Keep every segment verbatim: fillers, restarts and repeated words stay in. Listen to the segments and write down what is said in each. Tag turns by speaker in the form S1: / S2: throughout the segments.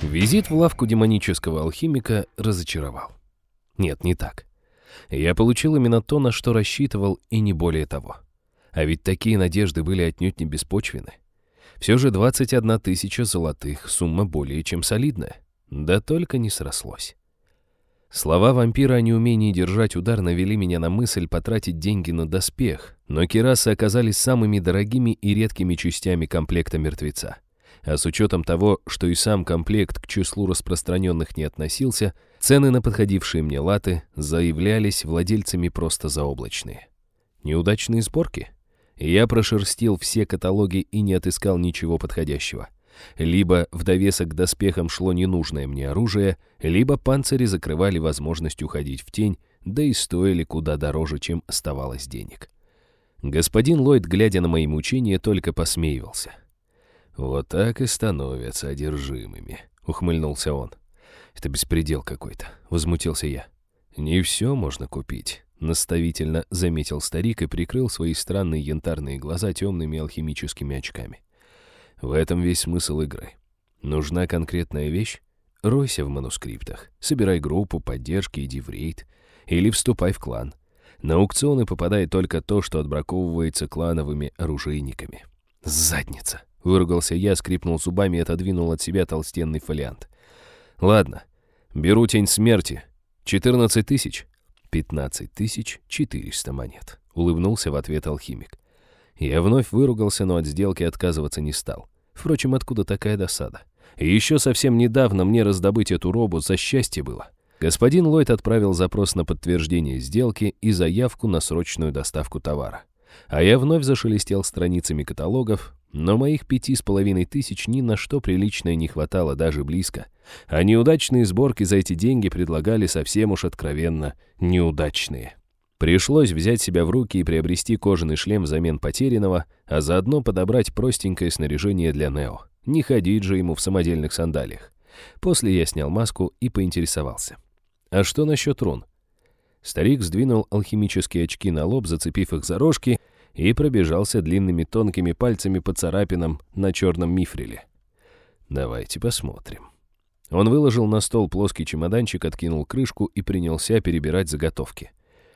S1: Визит в лавку демонического алхимика разочаровал. Нет, не так. Я получил именно то, на что рассчитывал, и не более того. А ведь такие надежды были отнюдь не беспочвены. Все же двадцать одна тысяча золотых — сумма более чем солидная. Да только не срослось. Слова вампира о неумении держать удар навели меня на мысль потратить деньги на доспех, но кирасы оказались самыми дорогими и редкими частями комплекта мертвеца. А с учетом того, что и сам комплект к числу распространенных не относился, цены на подходившие мне латы заявлялись владельцами просто заоблачные. Неудачные сборки? Я прошерстил все каталоги и не отыскал ничего подходящего. Либо в довесок к доспехам шло ненужное мне оружие, либо панцири закрывали возможность уходить в тень, да и стоили куда дороже, чем оставалось денег. Господин Ллойд, глядя на мои мучения, только посмеивался. «Вот так и становятся одержимыми», — ухмыльнулся он. «Это беспредел какой-то», — возмутился я. «Не все можно купить», — наставительно заметил старик и прикрыл свои странные янтарные глаза темными алхимическими очками. «В этом весь смысл игры. Нужна конкретная вещь? Ройся в манускриптах, собирай группу поддержки, иди в рейд, или вступай в клан. На аукционы попадает только то, что отбраковывается клановыми оружейниками». «Задница!» — выругался я, скрипнул зубами и отодвинул от себя толстенный фолиант. «Ладно, беру тень смерти. четырнадцать тысяч?» «пятнадцать тысяч четыреста монет», — улыбнулся в ответ алхимик. Я вновь выругался, но от сделки отказываться не стал. Впрочем, откуда такая досада? И еще совсем недавно мне раздобыть эту робу за счастье было. Господин Ллойд отправил запрос на подтверждение сделки и заявку на срочную доставку товара. А я вновь зашелестел страницами каталогов, но моих пяти с половиной тысяч ни на что приличное не хватало даже близко. А неудачные сборки за эти деньги предлагали совсем уж откровенно неудачные. Пришлось взять себя в руки и приобрести кожаный шлем взамен потерянного, а заодно подобрать простенькое снаряжение для Нео. Не ходить же ему в самодельных сандалиях. После я снял маску и поинтересовался. «А что насчет рун?» Старик сдвинул алхимические очки на лоб, зацепив их за рожки, и пробежался длинными тонкими пальцами по царапинам на черном мифриле. «Давайте посмотрим». Он выложил на стол плоский чемоданчик, откинул крышку и принялся перебирать заготовки.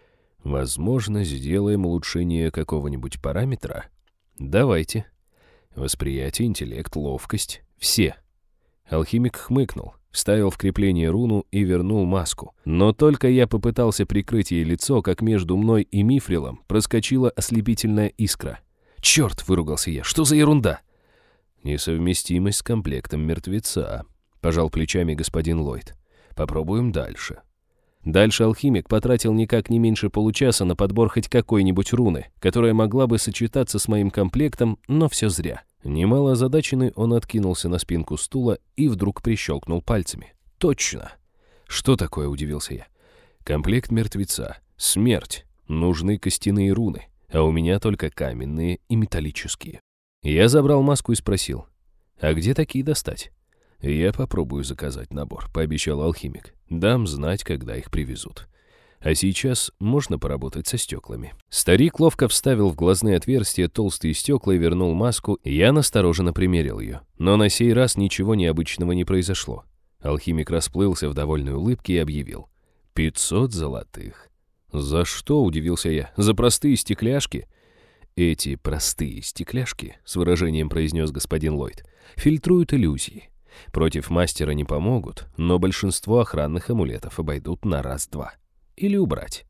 S1: «Возможно, сделаем улучшение какого-нибудь параметра?» «Давайте». «Восприятие, интеллект, ловкость. Все». Алхимик хмыкнул, вставил в крепление руну и вернул маску. Но только я попытался прикрыть ей лицо, как между мной и мифрилом проскочила ослепительная искра. «Черт!» — выругался я. «Что за ерунда?» «Несовместимость с комплектом мертвеца», — пожал плечами господин Ллойд. «Попробуем дальше». Дальше алхимик потратил никак не меньше получаса на подбор хоть какой-нибудь руны, которая могла бы сочетаться с моим комплектом, но все зря. Немало озадаченный, он откинулся на спинку стула и вдруг прищелкнул пальцами. «Точно!» «Что такое?» — удивился я. «Комплект мертвеца. Смерть. Нужны костяные руны, а у меня только каменные и металлические». Я забрал маску и спросил, «А где такие достать?» «Я попробую заказать набор», — пообещал алхимик. «Дам знать, когда их привезут. А сейчас можно поработать со стеклами». Старик ловко вставил в глазные отверстия толстые стекла и вернул маску. Я настороженно примерил ее. Но на сей раз ничего необычного не произошло. Алхимик расплылся в довольной улыбке и объявил. «Пятьсот золотых». «За что?» — удивился я. «За простые стекляшки?» «Эти простые стекляшки», — с выражением произнес господин Ллойд, — «фильтруют иллюзии. Против мастера не помогут, но большинство охранных амулетов обойдут на раз-два. Или убрать».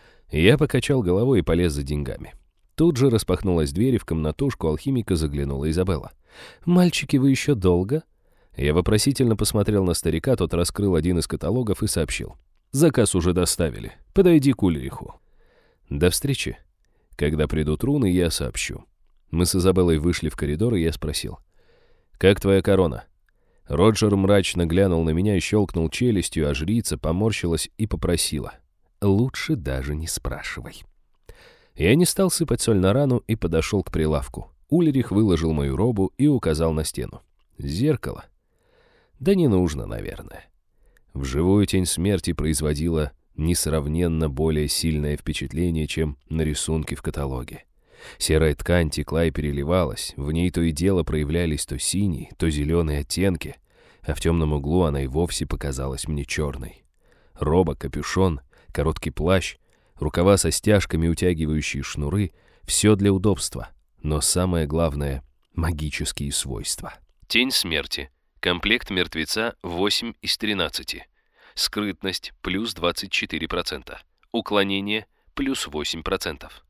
S1: Я покачал головой и полез за деньгами. Тут же распахнулась дверь, и в комнатушку алхимика заглянула Изабелла. «Мальчики, вы еще долго?» Я вопросительно посмотрел на старика, тот раскрыл один из каталогов и сообщил. «Заказ уже доставили. Подойди к Ульриху». «До встречи. Когда придут руны, я сообщу». Мы с Изабеллой вышли в коридор, и я спросил. «Как твоя корона?» Роджер мрачно глянул на меня и щелкнул челюстью, а жрица поморщилась и попросила. «Лучше даже не спрашивай». Я не стал сыпать соль на рану и подошел к прилавку. Ульрих выложил мою робу и указал на стену. «Зеркало?» «Да не нужно, наверное». Вживую тень смерти производила несравненно более сильное впечатление, чем на рисунке в каталоге. Серая ткань текла и переливалась, в ней то и дело проявлялись то синие, то зеленые оттенки, а в темном углу она и вовсе показалась мне черной. Роба, капюшон, короткий плащ, рукава со стяжками, утягивающие шнуры — все для удобства, но самое главное — магические свойства. Тень смерти. Комплект мертвеца восемь из тринадцати. Скрытность плюс двадцать четыре процента. Уклонение плюс восемь процентов.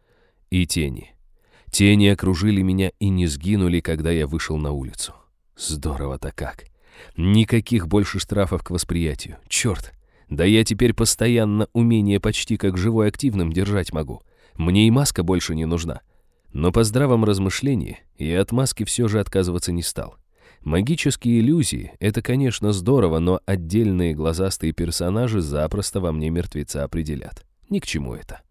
S1: И тени. Тени окружили меня и не сгинули, когда я вышел на улицу. Здорово-то как. Никаких больше штрафов к восприятию. Черт, да я теперь постоянно умение почти как живой активным держать могу. Мне и маска больше не нужна. Но по здравом размышлении я от маски все же отказываться не стал. Магические иллюзии — это, конечно, здорово, но отдельные глазастые персонажи запросто во мне мертвеца определят. Ни к чему это.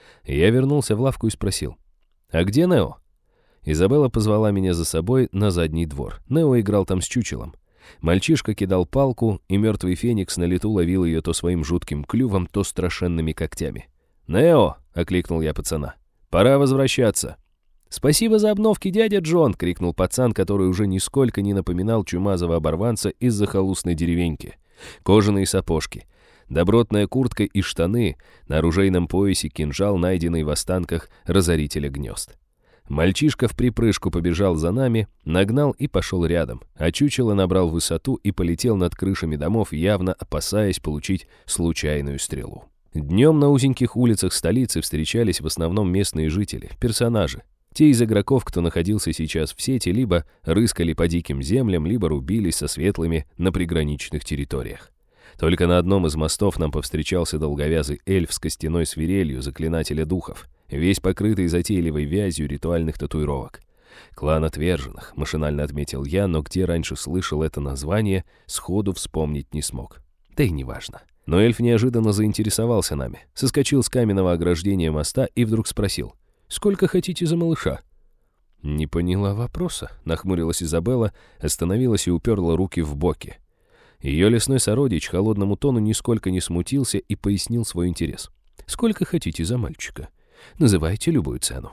S1: Я вернулся в лавку и спросил: «А где Нео?» Изабелла позвала меня за собой на задний двор. Нео играл там с чучелом. Мальчишка кидал палку, и мертвый феникс на лету ловил ее то своим жутким клювом, то страшенными когтями. «Нео!» — окликнул я пацана. «Пора возвращаться». «Спасибо за обновки, дядя Джон!» — крикнул пацан, который уже нисколько не напоминал чумазого оборванца из захолустной деревеньки. Кожаные сапожки, добротная куртка и штаны, на оружейном поясе кинжал, найденный в останках разорителя гнезд. Мальчишка в припрыжку побежал за нами, нагнал и пошел рядом, а чучело набрал высоту и полетел над крышами домов, явно опасаясь получить случайную стрелу. Днем на узеньких улицах столицы встречались в основном местные жители, персонажи. Те из игроков, кто находился сейчас в сети, либо рыскали по диким землям, либо рубились со светлыми на приграничных территориях. Только на одном из мостов нам повстречался долговязый эльф с костяной свирелью заклинателя духов, весь покрытый затейливой вязью ритуальных татуировок. «Клан отверженных», — машинально отметил я, но где раньше слышал это название, сходу вспомнить не смог. Да и неважно. Но эльф неожиданно заинтересовался нами, соскочил с каменного ограждения моста и вдруг спросил: «Сколько хотите за малыша?» «Не поняла вопроса», — нахмурилась Изабелла, остановилась и уперла руки в боки. Ее лесной сородич холодному тону нисколько не смутился и пояснил свой интерес. «Сколько хотите за мальчика? Называйте любую цену».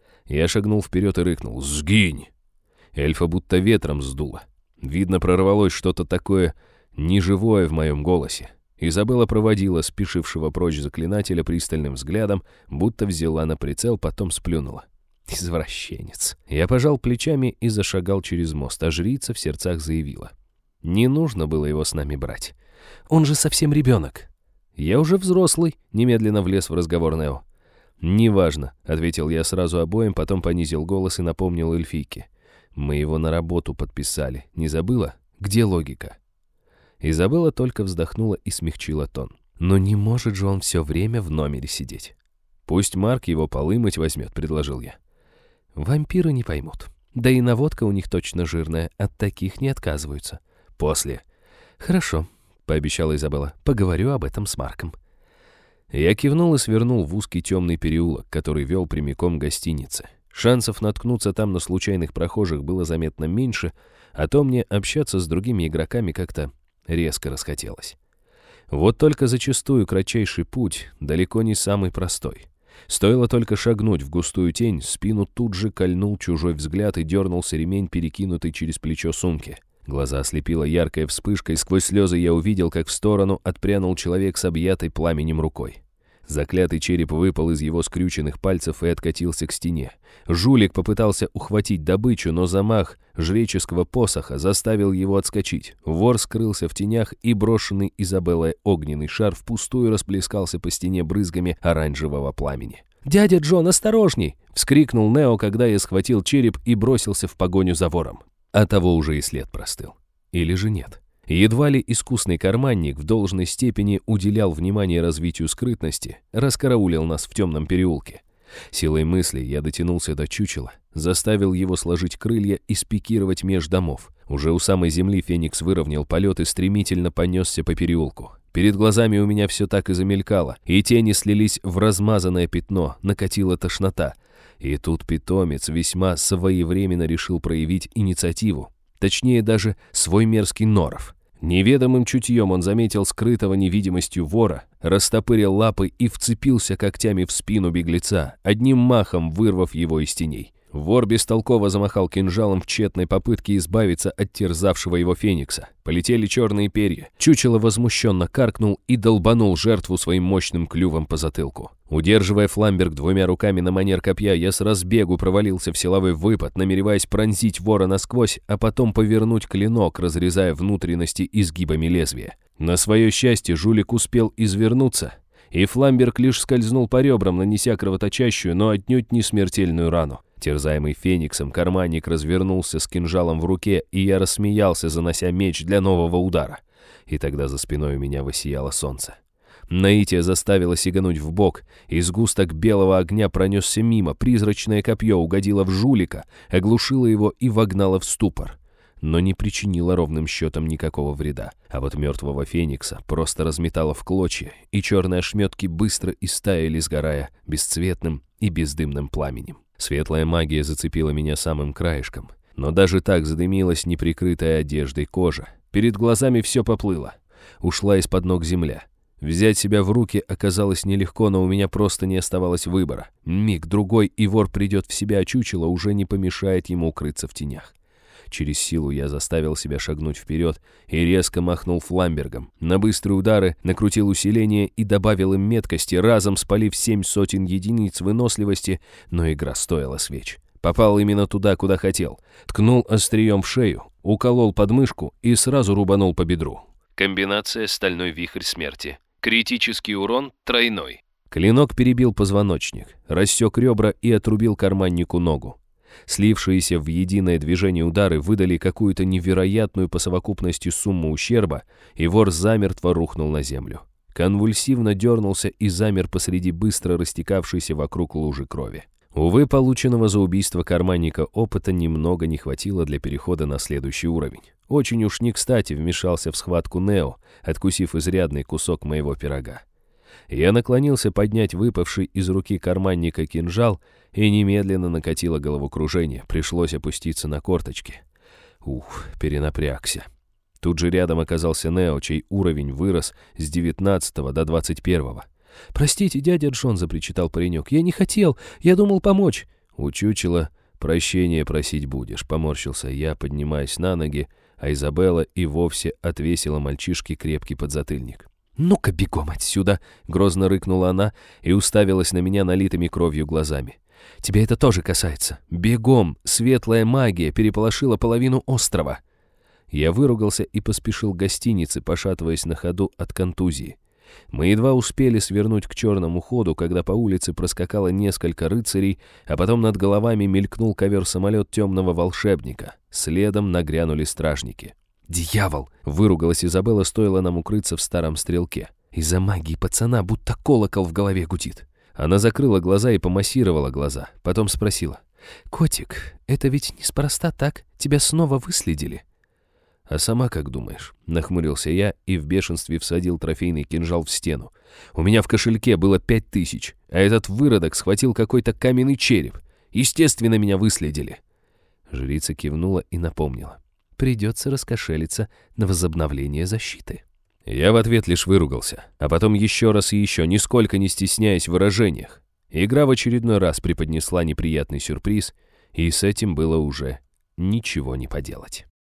S1: Я шагнул вперед и рыкнул: «Сгинь!» Эльфа будто ветром сдуло. Видно, прорвалось что-то такое неживое в моем голосе. Изабелла проводила спешившего прочь заклинателя пристальным взглядом, будто взяла на прицел, потом сплюнула. «Извращенец». Я пожал плечами и зашагал через мост, а жрица в сердцах заявила: «Не нужно было его с нами брать. Он же совсем ребенок». «Я уже взрослый», — немедленно влез в разговор Нео. «Неважно», — ответил я сразу обоим, потом понизил голос и напомнил эльфийке: «Мы его на работу подписали. Не забыла? Где логика?» Изабелла только вздохнула и смягчила тон. «Но не может же он все время в номере сидеть». «Пусть Марк его полы мыть возьмет», — предложил я. «Вампиры не поймут. Да и наводка у них точно жирная, от таких не отказываются». «После». «Хорошо», — пообещала Изабелла. «Поговорю об этом с Марком». Я кивнул и свернул в узкий темный переулок, который вел прямиком к гостинице. Шансов наткнуться там на случайных прохожих было заметно меньше, а то мне общаться с другими игроками как-то резко расхотелось. Вот только зачастую кратчайший путь далеко не самый простой. Стоило только шагнуть в густую тень, спину тут же кольнул чужой взгляд и дернулся ремень, перекинутый через плечо сумки. Глаза ослепила яркая вспышка, и сквозь слезы я увидел, как в сторону отпрянул человек с объятой пламенем рукой. Заклятый череп выпал из его скрюченных пальцев и откатился к стене. Жулик попытался ухватить добычу, но замах жреческого посоха заставил его отскочить. Вор скрылся в тенях, и брошенный Изабеллой огненный шар впустую расплескался по стене брызгами оранжевого пламени. «Дядя Джон, осторожней!» — вскрикнул Нео, когда я схватил череп и бросился в погоню за вором. А того уже и след простыл. Или же нет? Едва ли искусный карманник в должной степени уделял внимание развитию скрытности, раскараулил нас в темном переулке. Силой мысли я дотянулся до чучела, заставил его сложить крылья и спикировать меж домов. Уже у самой земли феникс выровнял полет и стремительно понесся по переулку. Перед глазами у меня все так и замелькало, и тени слились в размазанное пятно, накатила тошнота. И тут питомец весьма своевременно решил проявить инициативу. Точнее, даже свой мерзкий норов. Неведомым чутьем он заметил скрытого невидимостью вора, растопырил лапы и вцепился когтями в спину беглеца, одним махом вырвав его из теней. Вор бестолково замахал кинжалом в тщетной попытке избавиться от терзавшего его феникса. Полетели черные перья. Чучело возмущенно каркнул и долбанул жертву своим мощным клювом по затылку. Удерживая фламберг двумя руками на манер копья, я с разбегу провалился в силовой выпад, намереваясь пронзить вора насквозь, а потом повернуть клинок, разрезая внутренности изгибами лезвия. На свое счастье жулик успел извернуться, и фламберг лишь скользнул по ребрам, нанеся кровоточащую, но отнюдь не смертельную рану. Терзаемый фениксом, карманник развернулся с кинжалом в руке, и я рассмеялся, занося меч для нового удара. И тогда за спиной у меня воссияло солнце. Наитие заставило сигануть в бок, и сгусток белого огня пронесся мимо, призрачное копье угодило в жулика, оглушило его и вогнало в ступор. Но не причинило ровным счетом никакого вреда. А вот мертвого феникса просто разметало в клочья, и черные ошметки быстро истаяли, сгорая бесцветным и бездымным пламенем. Светлая магия зацепила меня самым краешком, но даже так задымилась неприкрытая одеждой кожа. Перед глазами все поплыло. Ушла из-под ног земля. Взять себя в руки оказалось нелегко, но у меня просто не оставалось выбора. Миг-другой, и вор придет в себя, а чучело уже не помешает ему укрыться в тенях. Через силу я заставил себя шагнуть вперед и резко махнул фламбергом. На быстрые удары накрутил усиление и добавил им меткости, разом спалив семь сотен единиц выносливости, но игра стоила свеч. Попал именно туда, куда хотел. Ткнул острием в шею, уколол подмышку и сразу рубанул по бедру. Комбинация «Стальной вихрь смерти». Критический урон тройной. Клинок перебил позвоночник, рассек ребра и отрубил карманнику ногу. Слившиеся в единое движение удары выдали какую-то невероятную по совокупности сумму ущерба, и вор замертво рухнул на землю. Конвульсивно дернулся и замер посреди быстро растекавшейся вокруг лужи крови. Увы, полученного за убийство карманника опыта немного не хватило для перехода на следующий уровень. Очень уж не кстати вмешался в схватку Нео, откусив изрядный кусок моего пирога. Я наклонился поднять выпавший из руки карманника кинжал, и немедленно накатило головокружение. Пришлось опуститься на корточки. Ух, перенапрягся. Тут же рядом оказался Нео, чей уровень вырос с девятнадцатого до двадцать первого. «Простите, дядя Джон», — запричитал паренек, — «я не хотел, я думал помочь». «У чучела прощения просить будешь», — поморщился я, поднимаясь на ноги, а Изабелла и вовсе отвесила мальчишке крепкий подзатыльник. «Ну-ка, бегом отсюда!» — грозно рыкнула она и уставилась на меня налитыми кровью глазами. «Тебя это тоже касается. Бегом! Светлая магия переполошила половину острова!» Я выругался и поспешил к гостинице, пошатываясь на ходу от контузии. Мы едва успели свернуть к черному ходу, когда по улице проскакало несколько рыцарей, а потом над головами мелькнул ковер-самолет темного волшебника. Следом нагрянули стражники. «Дьявол!» — выругалась Изабелла, стоило нам укрыться в старом стрелке. «Из-за магии пацана будто колокол в голове гудит». Она закрыла глаза и помассировала глаза. Потом спросила. «Котик, это ведь неспроста так? Тебя снова выследили?» «А сама как думаешь?» — нахмурился я и в бешенстве всадил трофейный кинжал в стену. «У меня в кошельке было пять тысяч, а этот выродок схватил какой-то каменный череп. Естественно, меня выследили». Жрица кивнула и напомнила. «Придется раскошелиться на возобновление защиты». Я в ответ лишь выругался, а потом еще раз и еще, нисколько не стесняясь в выражениях. Игра в очередной раз преподнесла неприятный сюрприз, и с этим было уже ничего не поделать.